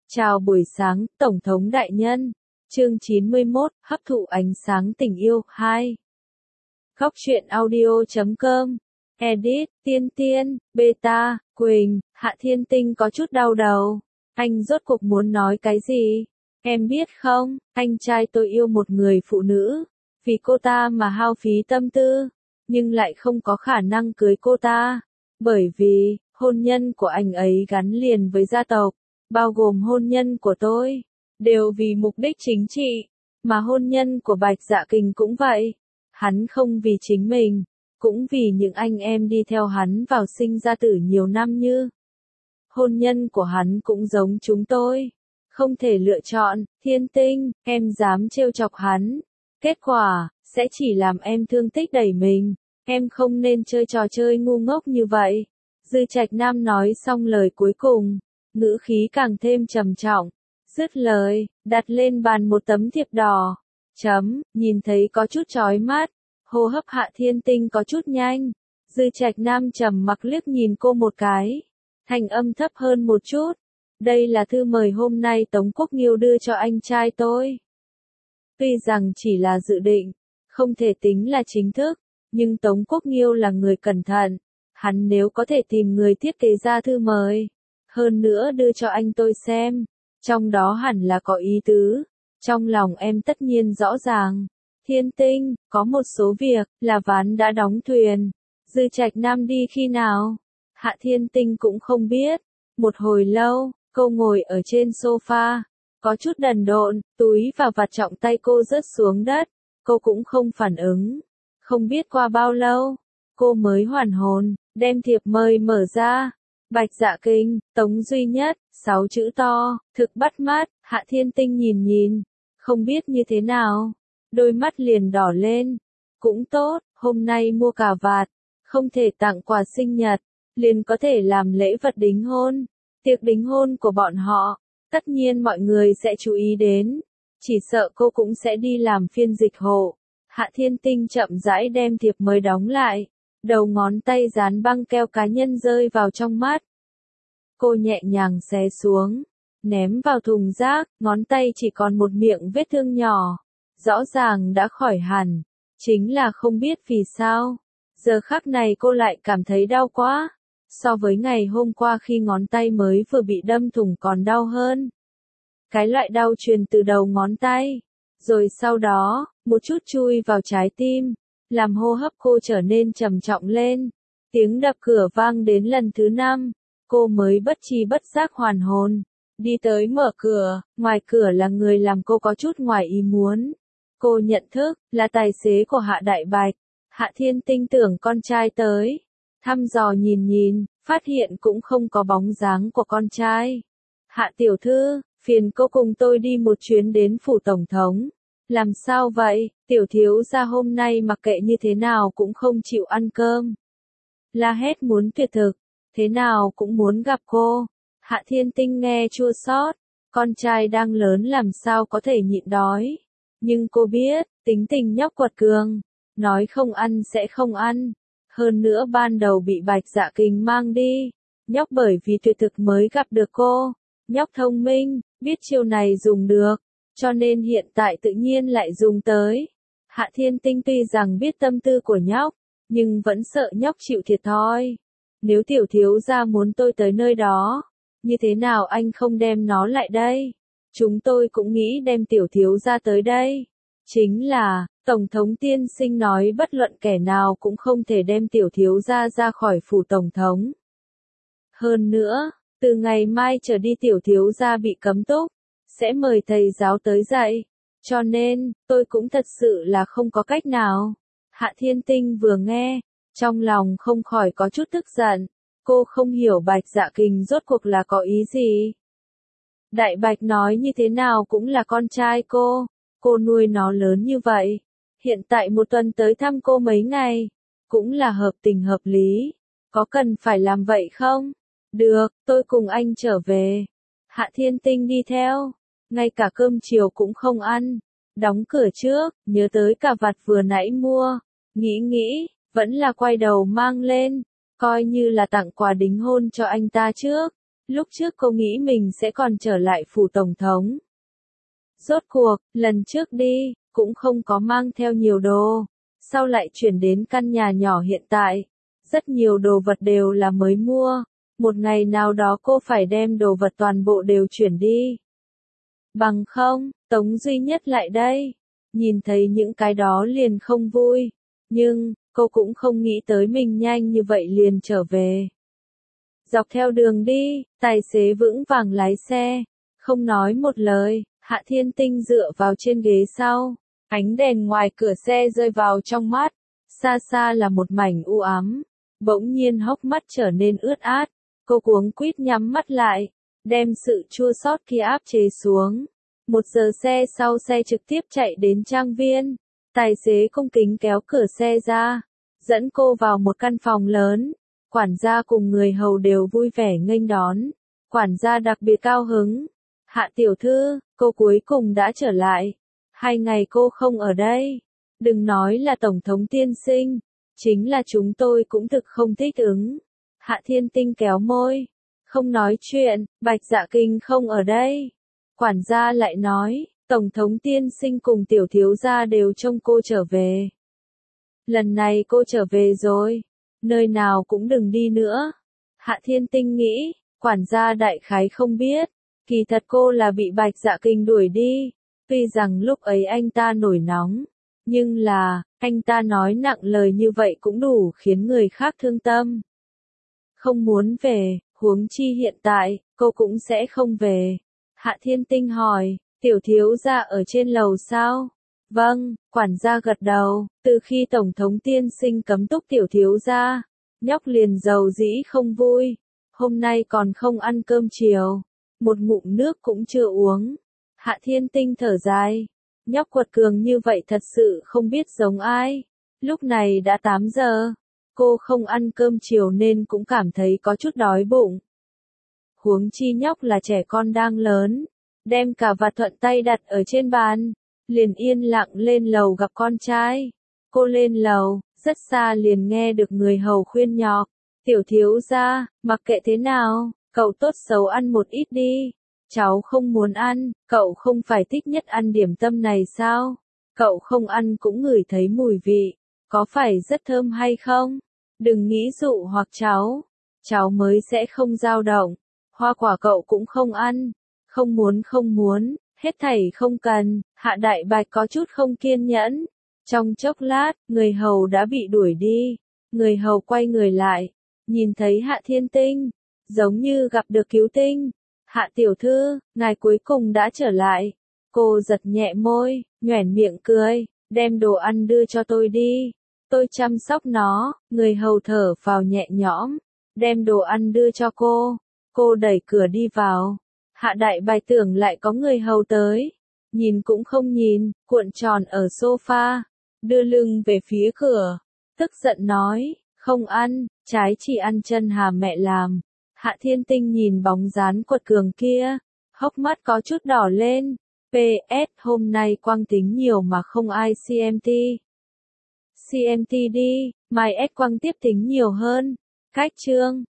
Chào buổi sáng, Tổng thống đại nhân. Chương 91, hấp thụ ánh sáng tình yêu 2. Góc truyện audio.com. Edit, Tiên Tiên, Beta, Quỳnh, Hạ Thiên Tinh có chút đau đầu. Anh rốt cuộc muốn nói cái gì? Em biết không, anh trai tôi yêu một người phụ nữ. Vì cô ta mà hao phí tâm tư. Nhưng lại không có khả năng cưới cô ta. Bởi vì, hôn nhân của anh ấy gắn liền với gia tộc. Bao gồm hôn nhân của tôi, đều vì mục đích chính trị, mà hôn nhân của Bạch Dạ Kình cũng vậy. Hắn không vì chính mình, cũng vì những anh em đi theo hắn vào sinh ra tử nhiều năm như. Hôn nhân của hắn cũng giống chúng tôi, không thể lựa chọn. Thiên Tinh, em dám trêu chọc hắn, kết quả, sẽ chỉ làm em thương tích đẩy mình, em không nên chơi trò chơi ngu ngốc như vậy. Dư Trạch Nam nói xong lời cuối cùng. Ngữ khí càng thêm trầm trọng, dứt lời, đặt lên bàn một tấm thiệp đỏ. Nhìn thấy có chút chói mắt, hô hấp Hạ Thiên Tinh có chút nhanh. Dư Trạch Nam trầm mặc liếc nhìn cô một cái, thanh âm thấp hơn một chút. Đây là thư mời hôm nay Tống Quốc Nghiêu đưa cho anh trai tôi. Tuy rằng chỉ là dự định, không thể tính là chính thức, nhưng Tống Quốc Nghiêu là người cẩn thận. Hắn nếu có thể tìm người thiết kế ra thư mời, hơn nữa đưa cho anh tôi xem, trong đó hẳn là có ý tứ. Trong lòng em tất nhiên rõ ràng. Thiên Tinh, có một số việc, là ván đã đóng thuyền. Dư Trạch Nam đi khi nào? Hạ Thiên Tinh cũng không biết. Một hồi lâu, cô ngồi ở trên sofa, có chút đần độn, túi và vạt trọng tay cô rớt xuống đất. Cô cũng không phản ứng. Không biết qua bao lâu, cô mới hoàn hồn, đem thiệp mời mở ra. Bạch Dạ Kình, Tống Duy Nhất, 6 chữ to, thực bắt mắt. Hạ Thiên Tinh nhìn, không biết như thế nào, đôi mắt liền đỏ lên. Cũng tốt, hôm nay mua cà vạt, không thể tặng quà sinh nhật, liền có thể làm lễ vật đính hôn. Tiệc đính hôn của bọn họ, tất nhiên mọi người sẽ chú ý đến, chỉ sợ cô cũng sẽ đi làm phiên dịch hộ. Hạ Thiên Tinh chậm rãi đem thiệp mời đóng lại. Đầu ngón tay dán băng keo cá nhân rơi vào trong mắt. Cô nhẹ nhàng xé xuống, ném vào thùng rác, ngón tay chỉ còn một miệng vết thương nhỏ. Rõ ràng đã khỏi hẳn, chính là không biết vì sao. Giờ khắc này cô lại cảm thấy đau quá. So với ngày hôm qua khi ngón tay mới vừa bị đâm thủng còn đau hơn. Cái loại đau truyền từ đầu ngón tay, rồi sau đó, một chút chui vào trái tim. Làm hô hấp cô trở nên trầm trọng lên. Tiếng đập cửa vang đến lần thứ 5, cô mới bất tri bất giác hoàn hồn. Đi tới mở cửa, ngoài cửa là người làm cô có chút ngoài ý muốn. Cô nhận thức, là tài xế của Hạ Đại Bạch. Hạ Thiên Tinh tưởng con trai tới. Thăm dò nhìn, phát hiện cũng không có bóng dáng của con trai. Hạ tiểu thư, phiền cô cùng tôi đi một chuyến đến phủ tổng thống. Làm sao vậy, tiểu thiếu gia hôm nay mặc kệ như thế nào cũng không chịu ăn cơm. La hét muốn tuyệt thực, thế nào cũng muốn gặp cô. Hạ Thiên Tinh nghe chua xót, con trai đang lớn làm sao có thể nhịn đói. Nhưng cô biết, tính tình nhóc quật cường, nói không ăn sẽ không ăn. Hơn nữa ban đầu bị Bạch Dạ Kình mang đi, nhóc bởi vì tuyệt thực mới gặp được cô. Nhóc thông minh, biết chiêu này dùng được. Cho nên hiện tại tự nhiên lại dùng tới. Hạ Thiên Tinh tuy rằng biết tâm tư của nhóc, nhưng vẫn sợ nhóc chịu thiệt thòi. Nếu tiểu thiếu gia muốn tôi tới nơi đó, như thế nào anh không đem nó lại đây? Chúng tôi cũng nghĩ đem tiểu thiếu gia tới đây. Chính là, Tổng thống tiên sinh nói bất luận kẻ nào cũng không thể đem tiểu thiếu gia ra khỏi phủ tổng thống. Hơn nữa, từ ngày mai trở đi tiểu thiếu gia bị cấm túc. Sẽ mời thầy giáo tới dạy. Cho nên, tôi cũng thật sự là không có cách nào. Hạ Thiên Tinh vừa nghe, trong lòng không khỏi có chút tức giận. Cô không hiểu Bạch Dạ Kình rốt cuộc là có ý gì. Đại Bạch nói như thế nào cũng là con trai cô nuôi nó lớn như vậy. Hiện tại một tuần tới thăm cô mấy ngày, cũng là hợp tình hợp lý. Có cần phải làm vậy không? Được, tôi cùng anh trở về. Hạ Thiên Tinh đi theo. Ngay cả cơm chiều cũng không ăn. Đóng cửa trước, nhớ tới cà vạt vừa nãy mua. Nghĩ, vẫn là quay đầu mang lên. Coi như là tặng quà đính hôn cho anh ta trước. Lúc trước cô nghĩ mình sẽ còn trở lại phủ tổng thống. Rốt cuộc, lần trước đi, cũng không có mang theo nhiều đồ. Sau lại chuyển đến căn nhà nhỏ hiện tại. Rất nhiều đồ vật đều là mới mua. Một ngày nào đó cô phải đem đồ vật toàn bộ đều chuyển đi. Bằng không, Tống Duy Nhất lại đây. Nhìn thấy những cái đó liền không vui. Nhưng, cô cũng không nghĩ tới mình nhanh như vậy liền trở về. Dọc theo đường đi, tài xế vững vàng lái xe. Không nói một lời, Hạ Thiên Tinh dựa vào trên ghế sau. Ánh đèn ngoài cửa xe rơi vào trong mắt. Xa xa là một mảnh u ám. Bỗng nhiên hốc mắt trở nên ướt át. Cô cuống quýt nhắm mắt lại. Đem sự chua xót kia áp chế xuống. 1 giờ xe sau xe trực tiếp chạy đến trang viên. Tài xế cung kính kéo cửa xe ra. Dẫn cô vào một căn phòng lớn. Quản gia cùng người hầu đều vui vẻ nghênh đón. Quản gia đặc biệt cao hứng. Hạ tiểu thư, cô cuối cùng đã trở lại. 2 ngày cô không ở đây. Đừng nói là tổng thống tiên sinh. Chính là chúng tôi cũng thực không thích ứng. Hạ Thiên Tinh kéo môi. Không nói chuyện, Bạch Dạ Kinh không ở đây. Quản gia lại nói, tổng thống tiên sinh cùng tiểu thiếu gia đều trông cô trở về. Lần này cô trở về rồi. Nơi nào cũng đừng đi nữa. Hạ Thiên Tinh nghĩ, quản gia đại khái không biết. Kỳ thật cô là bị Bạch Dạ Kinh đuổi đi. Tuy rằng lúc ấy anh ta nổi nóng. Nhưng là, anh ta nói nặng lời như vậy cũng đủ khiến người khác thương tâm. Không muốn về, huống chi hiện tại, cô cũng sẽ không về. Hạ Thiên Tinh hỏi, tiểu thiếu gia ở trên lầu sao? Vâng, quản gia gật đầu, từ khi Tổng thống tiên sinh cấm túc tiểu thiếu gia, nhóc liền giàu dĩ không vui. Hôm nay còn không ăn cơm chiều, một ngụm nước cũng chưa uống. Hạ Thiên Tinh thở dài, nhóc quật cường như vậy thật sự không biết giống ai. Lúc này đã 8 giờ, cô không ăn cơm chiều nên cũng cảm thấy có chút đói bụng. Huống chi nhóc là trẻ con đang lớn, đem cả vạt thuận tay đặt ở trên bàn, liền yên lặng lên lầu gặp con trai. Cô lên lầu, rất xa liền nghe được người hầu khuyên nhọc, tiểu thiếu gia, mặc kệ thế nào, cậu tốt xấu ăn một ít đi. Cháu không muốn ăn, cậu không phải thích nhất ăn điểm tâm này sao? Cậu không ăn cũng ngửi thấy mùi vị, có phải rất thơm hay không? Đừng nghĩ dụ hoặc cháu mới sẽ không dao động. Hoa quả cậu cũng không ăn, không muốn, hết thảy không cần. Hạ Đại Bạch có chút không kiên nhẫn. Trong chốc lát, người hầu đã bị đuổi đi. Người hầu quay người lại, nhìn thấy Hạ Thiên Tinh, giống như gặp được cứu tinh. Hạ tiểu thư, ngài cuối cùng đã trở lại. Cô giật nhẹ môi, nhoẻn miệng cười, đem đồ ăn đưa cho tôi đi. Tôi chăm sóc nó. Người hầu thở phào nhẹ nhõm, đem đồ ăn đưa cho cô. Cô đẩy cửa đi vào. Hạ Đại Bạch tưởng lại có người hầu tới. Nhìn cũng không nhìn, cuộn tròn ở sofa, đưa lưng về phía cửa. Tức giận nói, không ăn, trái chỉ ăn chân hà mẹ làm. Hạ Thiên Tinh nhìn bóng dáng quật cường kia, hốc mắt có chút đỏ lên. PS, hôm nay quang tính nhiều mà không ai CMT. CMT đi, mai S quang tiếp tính nhiều hơn. Cách chương.